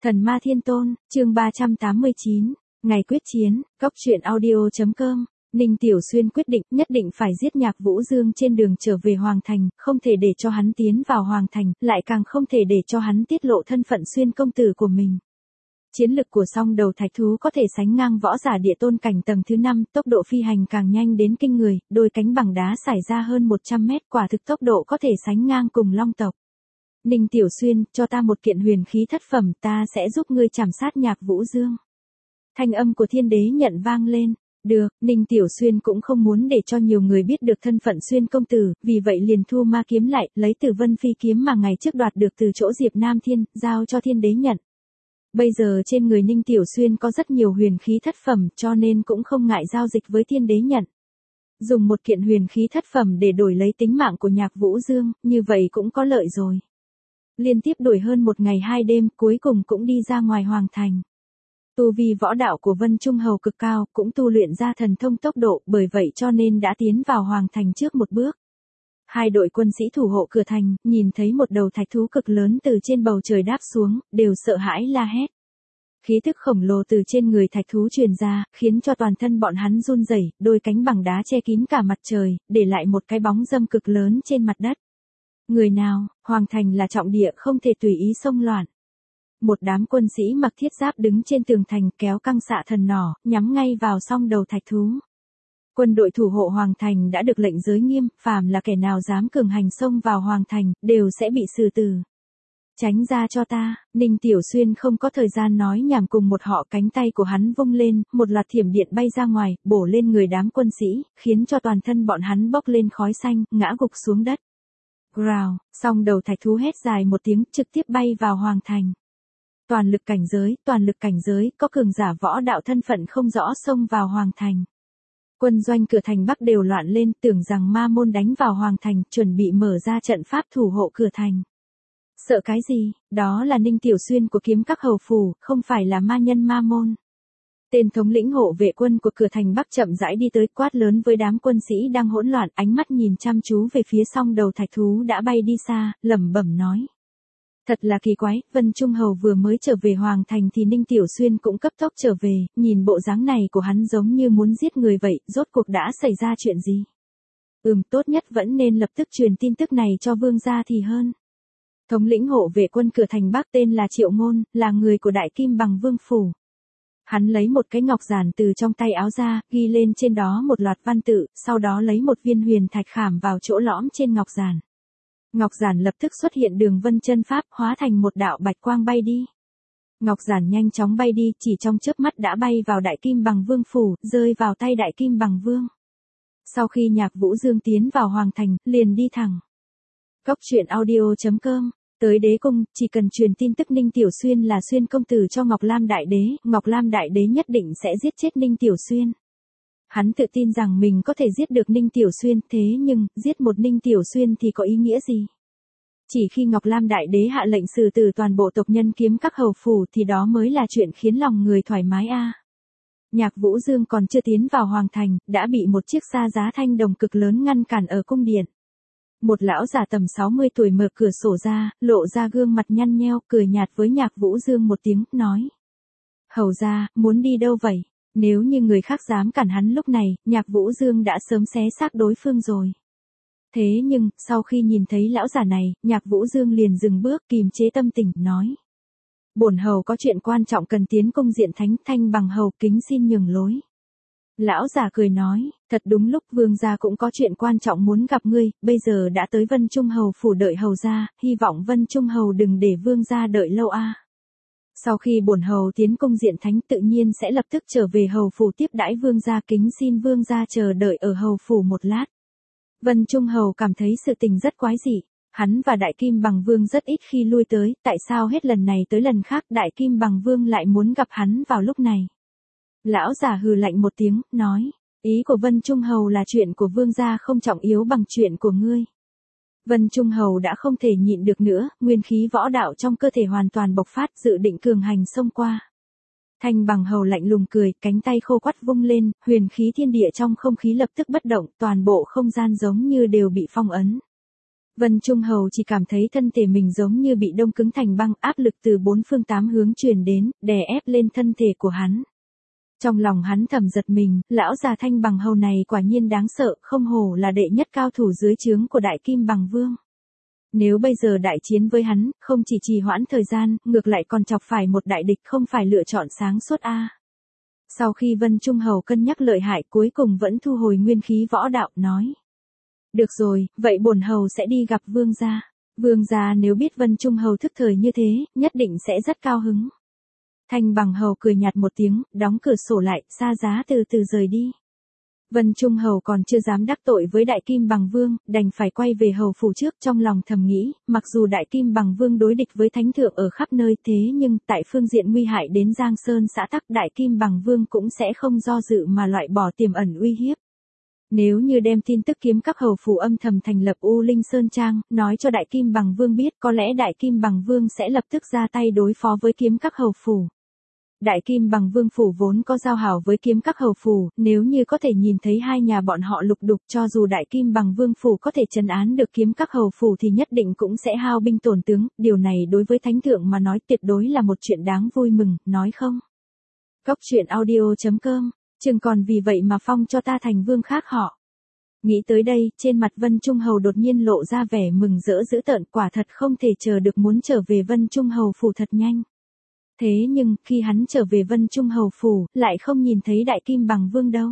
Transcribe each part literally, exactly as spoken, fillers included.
Thần Ma Thiên Tôn, chương ba trăm tám mươi chín, ngày quyết chiến, cóc truyện audio.com. Ninh Tiểu Xuyên quyết định nhất định phải giết Nhạc Vũ Dương trên đường trở về Hoàng Thành, không thể để cho hắn tiến vào Hoàng Thành, lại càng không thể để cho hắn tiết lộ thân phận Xuyên công tử của mình. Chiến lực của song đầu thạch thú có thể sánh ngang võ giả địa tôn cảnh tầng thứ năm, tốc độ phi hành càng nhanh đến kinh người, đôi cánh bằng đá xảy ra hơn một trăm mét, quả thực tốc độ có thể sánh ngang cùng long tộc. Ninh Tiểu Xuyên, cho ta một kiện huyền khí thất phẩm, ta sẽ giúp ngươi chảm sát Nhạc Vũ Dương. Thanh âm của Thiên Đế Nhận vang lên. Được, Ninh Tiểu Xuyên cũng không muốn để cho nhiều người biết được thân phận Xuyên công tử, vì vậy liền thu ma kiếm lại, lấy Tử Vân Phi kiếm mà ngày trước đoạt được từ chỗ Diệp Nam Thiên, giao cho Thiên Đế Nhận. Bây giờ trên người Ninh Tiểu Xuyên có rất nhiều huyền khí thất phẩm, cho nên cũng không ngại giao dịch với Thiên Đế Nhận. Dùng một kiện huyền khí thất phẩm để đổi lấy tính mạng của Nhạc Vũ Dương, như vậy cũng có lợi rồi. Liên tiếp đuổi hơn một ngày hai đêm, cuối cùng cũng đi ra ngoài Hoàng Thành. Tu vi võ đạo của Vân Trung Hầu cực cao, cũng tu luyện ra thần thông tốc độ, bởi vậy cho nên đã tiến vào Hoàng Thành trước một bước. Hai đội quân sĩ thủ hộ cửa thành, nhìn thấy một đầu thạch thú cực lớn từ trên bầu trời đáp xuống, đều sợ hãi la hét. Khí tức khổng lồ từ trên người thạch thú truyền ra, khiến cho toàn thân bọn hắn run rẩy, đôi cánh bằng đá che kín cả mặt trời, để lại một cái bóng râm cực lớn trên mặt đất. Người nào, Hoàng Thành là trọng địa, không thể tùy ý xông loạn. Một đám quân sĩ mặc thiết giáp đứng trên tường thành, kéo căng xạ thần nỏ, nhắm ngay vào song đầu thạch thú. Quân đội thủ hộ Hoàng Thành đã được lệnh giới nghiêm, phàm là kẻ nào dám cường hành xông vào Hoàng Thành, đều sẽ bị xử tử. Tránh ra cho ta, Ninh Tiểu Xuyên không có thời gian nói nhảm, cùng một họ cánh tay của hắn vung lên, một loạt thiểm điện bay ra ngoài, bổ lên người đám quân sĩ, khiến cho toàn thân bọn hắn bốc lên khói xanh, ngã gục xuống đất. Growl, song đầu thạch thú hét dài một tiếng, trực tiếp bay vào Hoàng Thành. Toàn lực cảnh giới, toàn lực cảnh giới, có cường giả võ đạo thân phận không rõ xông vào Hoàng Thành. Quân doanh cửa thành Bắc đều loạn lên, tưởng rằng ma môn đánh vào Hoàng Thành, chuẩn bị mở ra trận pháp thủ hộ cửa thành. Sợ cái gì, đó là Ninh Tiểu Xuyên của Kiếm Các Hầu Phủ, không phải là ma nhân ma môn. Tên thống lĩnh hộ vệ quân của cửa thành Bắc chậm rãi đi tới, quát lớn với đám quân sĩ đang hỗn loạn, ánh mắt nhìn chăm chú về phía song đầu thạch thú đã bay đi xa, lẩm bẩm nói. Thật là kỳ quái, Vân Trung Hầu vừa mới trở về Hoàng Thành thì Ninh Tiểu Xuyên cũng cấp tốc trở về, nhìn bộ dáng này của hắn giống như muốn giết người vậy, rốt cuộc đã xảy ra chuyện gì? Ừm, tốt nhất vẫn nên lập tức truyền tin tức này cho vương gia thì hơn. Thống lĩnh hộ vệ quân cửa thành Bắc tên là Triệu Ngôn, là người của Đại Kim Bằng Vương Phủ. Hắn lấy một cái ngọc giản từ trong tay áo ra, ghi lên trên đó một loạt văn tự, sau đó lấy một viên huyền thạch khảm vào chỗ lõm trên ngọc giản. Ngọc giản lập tức xuất hiện đường vân chân pháp, hóa thành một đạo bạch quang bay đi. Ngọc giản nhanh chóng bay đi, chỉ trong chớp mắt đã bay vào Đại Kim Bằng Vương Phủ, rơi vào tay Đại Kim Bằng Vương. Sau khi Nhạc Vũ Dương tiến vào Hoàng Thành, liền đi thẳng. cóc truyện audio.com. Tới đế cung, chỉ cần truyền tin tức Ninh Tiểu Xuyên là Xuyên công tử cho Ngọc Lam Đại Đế, Ngọc Lam Đại Đế nhất định sẽ giết chết Ninh Tiểu Xuyên. Hắn tự tin rằng mình có thể giết được Ninh Tiểu Xuyên, thế nhưng, giết một Ninh Tiểu Xuyên thì có ý nghĩa gì? Chỉ khi Ngọc Lam Đại Đế hạ lệnh xử tử toàn bộ tộc nhân Kiếm Các Hầu Phủ thì đó mới là chuyện khiến lòng người thoải mái a. À. Nhạc Vũ Dương còn chưa tiến vào Hoàng Thành, đã bị một chiếc xa giá thanh đồng cực lớn ngăn cản ở cung điện. Một lão già tầm sáu mươi tuổi mở cửa sổ ra, lộ ra gương mặt nhăn nheo, cười nhạt với Nhạc Vũ Dương một tiếng, nói. Hầu gia, muốn đi đâu vậy? Nếu như người khác dám cản hắn lúc này, Nhạc Vũ Dương đã sớm xé xác đối phương rồi. Thế nhưng, sau khi nhìn thấy lão già này, Nhạc Vũ Dương liền dừng bước, kìm chế tâm tình, nói. Bổn hầu có chuyện quan trọng cần tiến cung diện thánh, Thanh Bằng hầu kính xin nhường lối. Lão già cười nói, thật đúng lúc, vương gia cũng có chuyện quan trọng muốn gặp ngươi, bây giờ đã tới Vân Trung Hầu Phủ đợi hầu gia, hy vọng Vân Trung Hầu đừng để vương gia đợi lâu a. À. Sau khi bổn hầu tiến cung diện thánh tự nhiên sẽ lập tức trở về hầu phủ tiếp đãi vương gia, kính xin vương gia chờ đợi ở hầu phủ một lát. Vân Trung Hầu cảm thấy sự tình rất quái dị, hắn và Đại Kim Bằng Vương rất ít khi lui tới, tại sao hết lần này tới lần khác Đại Kim Bằng Vương lại muốn gặp hắn vào lúc này? Lão già hừ lạnh một tiếng, nói, ý của Vân Trung Hầu là chuyện của vương gia không trọng yếu bằng chuyện của ngươi. Vân Trung Hầu đã không thể nhịn được nữa, nguyên khí võ đạo trong cơ thể hoàn toàn bộc phát, dự định cường hành xông qua. Thanh Bằng Hầu lạnh lùng cười, cánh tay khô quắt vung lên, huyền khí thiên địa trong không khí lập tức bất động, toàn bộ không gian giống như đều bị phong ấn. Vân Trung Hầu chỉ cảm thấy thân thể mình giống như bị đông cứng thành băng, áp lực từ bốn phương tám hướng truyền đến, đè ép lên thân thể của hắn. Trong lòng hắn thầm giật mình, lão già Thanh Bằng Hầu này quả nhiên đáng sợ, không hổ là đệ nhất cao thủ dưới trướng của Đại Kim Bằng Vương. Nếu bây giờ đại chiến với hắn, không chỉ trì hoãn thời gian, ngược lại còn chọc phải một đại địch, không phải lựa chọn sáng suốt a. Sau khi Vân Trung Hầu cân nhắc lợi hại, cuối cùng vẫn thu hồi nguyên khí võ đạo, nói: "Được rồi, vậy bổn hầu sẽ đi gặp vương gia. Vương gia nếu biết Vân Trung Hầu thức thời như thế, nhất định sẽ rất cao hứng." Thanh Bằng Hầu cười nhạt một tiếng, đóng cửa sổ lại, xa giá từ từ rời đi. Vân Trung Hầu còn chưa dám đắc tội với Đại Kim Bằng Vương, đành phải quay về hầu phủ trước, trong lòng thầm nghĩ, mặc dù Đại Kim Bằng Vương đối địch với thánh thượng ở khắp nơi thế nhưng tại phương diện nguy hại đến Giang Sơn xã tắc, Đại Kim Bằng Vương cũng sẽ không do dự mà loại bỏ tiềm ẩn uy hiếp. Nếu như đem tin tức kiếm các hầu phủ âm thầm thành lập U Linh Sơn Trang, nói cho Đại Kim Bằng Vương biết, có lẽ Đại Kim Bằng Vương sẽ lập tức ra tay đối phó với kiếm các hầu phủ. Đại Kim Bằng Vương phủ vốn có giao hảo với kiếm các hầu phủ, nếu như có thể nhìn thấy hai nhà bọn họ lục đục, cho dù Đại Kim Bằng Vương phủ có thể trấn án được kiếm các hầu phủ thì nhất định cũng sẽ hao binh tổn tướng, điều này đối với thánh thượng mà nói tuyệt đối là một chuyện đáng vui mừng, nói không? Cốc truyện audio chấm com, chừng còn vì vậy mà phong cho ta thành vương khác họ. Nghĩ tới đây, trên mặt Vân Trung Hầu đột nhiên lộ ra vẻ mừng rỡ dữ tợn, quả thật không thể chờ được muốn trở về Vân Trung Hầu phủ thật nhanh. Thế nhưng, khi hắn trở về Vân Trung Hầu phủ, lại không nhìn thấy Đại Kim Bằng Vương đâu.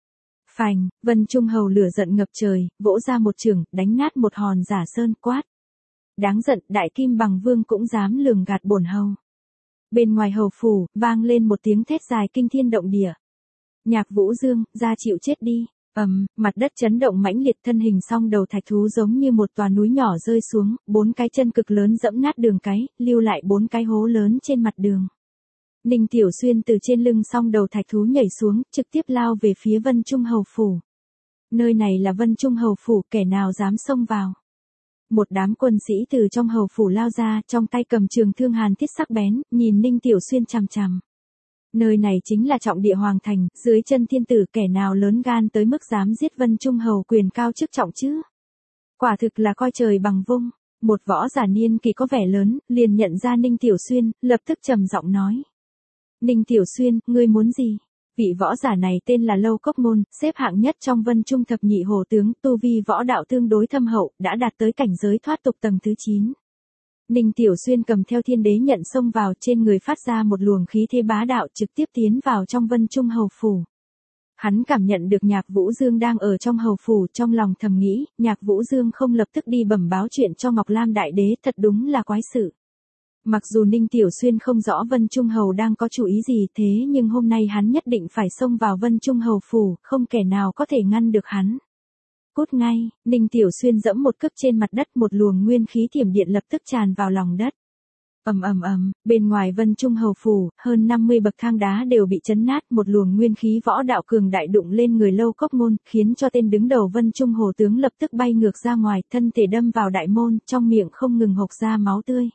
Phành, Vân Trung Hầu lửa giận ngập trời, vỗ ra một chưởng, đánh nát một hòn giả sơn, quát: "Đáng giận, Đại Kim Bằng Vương cũng dám lường gạt bổn hầu." Bên ngoài hầu phủ, vang lên một tiếng thét dài kinh thiên động địa. "Nhạc Vũ Dương, ra chịu chết đi." Ầm, mặt đất chấn động mãnh liệt, thân hình song đầu thạch thú giống như một tòa núi nhỏ rơi xuống, bốn cái chân cực lớn dẫm nát đường cái, lưu lại bốn cái hố lớn trên mặt đường. Ninh Tiểu Xuyên từ trên lưng song đầu thạch thú nhảy xuống, trực tiếp lao về phía Vân Trung Hầu phủ. Nơi này là Vân Trung Hầu phủ, kẻ nào dám xông vào? Một đám quân sĩ từ trong hầu phủ lao ra, trong tay cầm trường thương hàn thiết sắc bén, nhìn Ninh Tiểu Xuyên chằm chằm. Nơi này chính là trọng địa hoàng thành, dưới chân thiên tử, kẻ nào lớn gan tới mức dám giết Vân Trung Hầu quyền cao chức trọng chứ? Quả thực là coi trời bằng vung. Một võ giả niên kỳ có vẻ lớn, liền nhận ra Ninh Tiểu Xuyên, lập tức trầm giọng nói: "Ninh Tiểu Xuyên, ngươi muốn gì?" Vị võ giả này tên là Lâu Cốc Môn, xếp hạng nhất trong Vân Trung thập nhị hổ tướng, tu vi võ đạo tương đối thâm hậu, đã đạt tới cảnh giới thoát tục tầng thứ chín. Ninh Tiểu Xuyên cầm theo thiên đế nhận xông vào, trên người phát ra một luồng khí thế bá đạo, trực tiếp tiến vào trong Vân Trung Hầu phủ. Hắn cảm nhận được Nhạc Vũ Dương đang ở trong hầu phủ, trong lòng thầm nghĩ, Nhạc Vũ Dương không lập tức đi bẩm báo chuyện cho Ngọc Lam Đại Đế, thật đúng là quái sự. Mặc dù Ninh Tiểu Xuyên không rõ Vân Trung Hầu đang có chủ ý gì, thế nhưng hôm nay hắn nhất định phải xông vào Vân Trung Hầu phủ, không kẻ nào có thể ngăn được hắn. Cút ngay, Ninh Tiểu Xuyên dẫm một cước trên mặt đất, một luồng nguyên khí thiểm điện lập tức tràn vào lòng đất. Ầm ầm ầm, bên ngoài Vân Trung Hầu phủ, hơn năm mươi bậc thang đá đều bị chấn nát, một luồng nguyên khí võ đạo cường đại đụng lên người Lâu Cốc Môn, khiến cho tên đứng đầu Vân Trung Hầu tướng lập tức bay ngược ra ngoài, thân thể đâm vào đại môn, trong miệng không ngừng hộc ra máu tươi.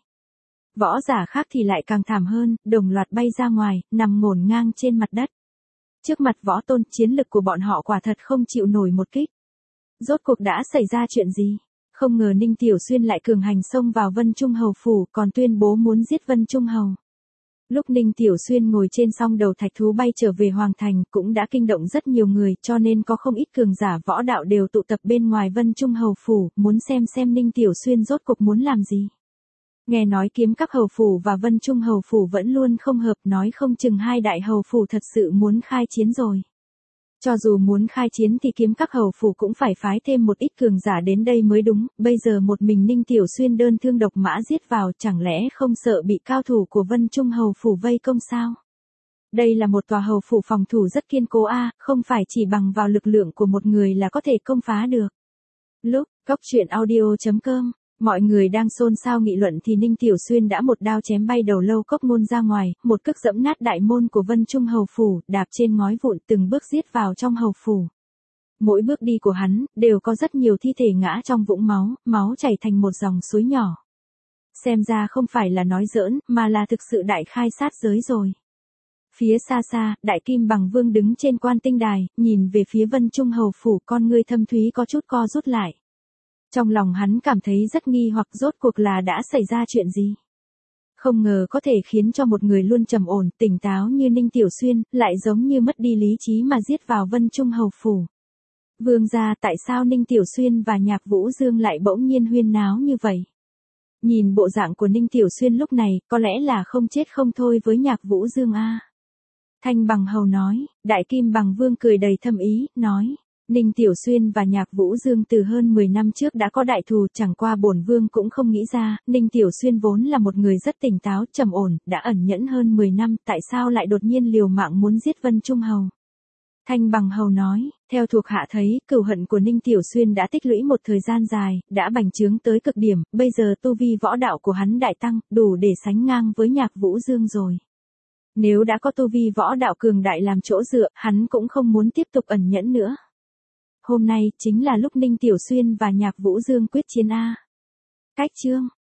Võ giả khác thì lại càng thảm hơn, đồng loạt bay ra ngoài, nằm ngổn ngang trên mặt đất. Trước mặt võ tôn, chiến lực của bọn họ quả thật không chịu nổi một kích. Rốt cuộc đã xảy ra chuyện gì? Không ngờ Ninh Tiểu Xuyên lại cường hành xông vào Vân Trung Hầu phủ, còn tuyên bố muốn giết Vân Trung Hầu. Lúc Ninh Tiểu Xuyên ngồi trên song đầu thạch thú bay trở về Hoàng Thành, cũng đã kinh động rất nhiều người, cho nên có không ít cường giả võ đạo đều tụ tập bên ngoài Vân Trung Hầu phủ, muốn xem xem Ninh Tiểu Xuyên rốt cuộc muốn làm gì. Nghe nói kiếm các hầu phủ và Vân Trung Hầu phủ vẫn luôn không hợp, nói không chừng hai đại hầu phủ thật sự muốn khai chiến rồi. Cho dù muốn khai chiến thì kiếm các hầu phủ cũng phải phái thêm một ít cường giả đến đây mới đúng, bây giờ một mình Ninh Tiểu Xuyên đơn thương độc mã giết vào, chẳng lẽ không sợ bị cao thủ của Vân Trung Hầu phủ vây công sao? Đây là một tòa hầu phủ phòng thủ rất kiên cố a, không phải chỉ bằng vào lực lượng của một người là có thể công phá được. Lúc, cốc truyện audio chấm com, mọi người đang xôn xao nghị luận thì Ninh Tiểu Xuyên đã một đao chém bay đầu Lâu Cốc Môn ra ngoài, một cước dẫm nát đại môn của Vân Trung Hầu phủ, đạp trên ngói vụn, từng bước giết vào trong hầu phủ. Mỗi bước đi của hắn, đều có rất nhiều thi thể ngã trong vũng máu, máu chảy thành một dòng suối nhỏ. Xem ra không phải là nói giỡn, mà là thực sự đại khai sát giới rồi. Phía xa xa, Đại Kim Bằng Vương đứng trên quan tinh đài, nhìn về phía Vân Trung Hầu phủ, con ngươi thâm thúy có chút co rút lại. Trong lòng hắn cảm thấy rất nghi hoặc rốt cuộc là đã xảy ra chuyện gì. Không ngờ có thể khiến cho một người luôn trầm ổn, tỉnh táo như Ninh Tiểu Xuyên, lại giống như mất đi lý trí mà giết vào Vân Trung hầu phủ. Vương gia, tại sao Ninh Tiểu Xuyên và Nhạc Vũ Dương lại bỗng nhiên huyên náo như vậy? Nhìn bộ dạng của Ninh Tiểu Xuyên lúc này, có lẽ là không chết không thôi với Nhạc Vũ Dương a. Thanh Bằng hầu nói, Đại Kim Bằng Vương cười đầy thâm ý, nói. Ninh Tiểu Xuyên và Nhạc Vũ Dương từ hơn mười năm trước đã có đại thù, chẳng qua bổn vương cũng không nghĩ ra, Ninh Tiểu Xuyên vốn là một người rất tỉnh táo, trầm ổn, đã ẩn nhẫn hơn mười năm, tại sao lại đột nhiên liều mạng muốn giết Vân Trung hầu? Thanh Bằng hầu nói, theo thuộc hạ thấy, cừu hận của Ninh Tiểu Xuyên đã tích lũy một thời gian dài, đã bành trướng tới cực điểm, bây giờ tu vi võ đạo của hắn đại tăng, đủ để sánh ngang với Nhạc Vũ Dương rồi. Nếu đã có tu vi võ đạo cường đại làm chỗ dựa, hắn cũng không muốn tiếp tục ẩn nhẫn nữa. Hôm nay, chính là lúc Ninh Tiểu Xuyên và Nhạc Vũ Dương quyết chiến a. Cách chương